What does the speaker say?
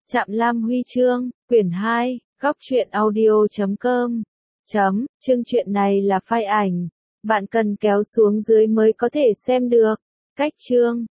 Trạm Lam Huy chương, quyển 2, góc truyện audio.com. Chương truyện này là file ảnh. Bạn cần kéo xuống dưới mới có thể xem được. Cách chương.